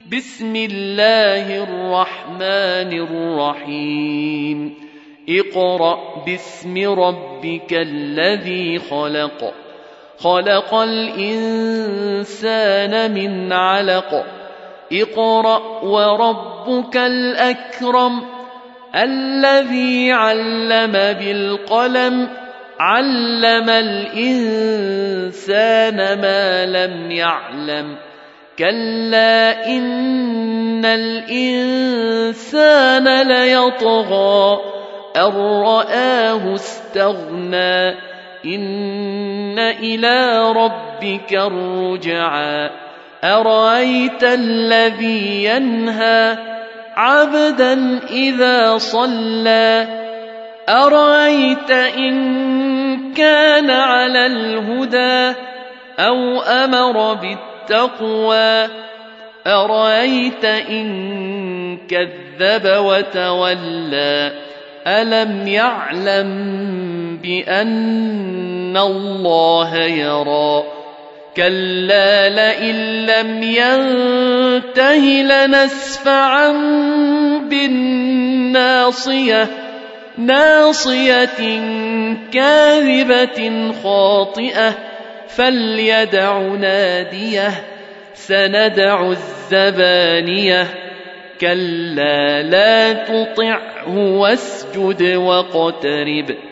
بسم الله الرحمن الرحيم اقرأ باسم ربك الذي خلق خلق الإنسان من علق اقرأ وربك الأكرم الذي علم بالقلم علم الإنسان ما لم يعلم كلا إن الإنسان ليطغى أن رآه استغنى إن إلى ربك الرجعى أرأيت الذي ينهى عبدا إذا صلى أرأيت إن كان على الهدى أو أمر بالتقوى أرأيت إن كذب وتولى ألم يعلم بأن الله يرى كلا لئن لم ينته لنسفعا بالناصية ناصية كاذبة خاطئة فليدع ناديه سندع الزبانية كلا لا تطعه واسجد واقترب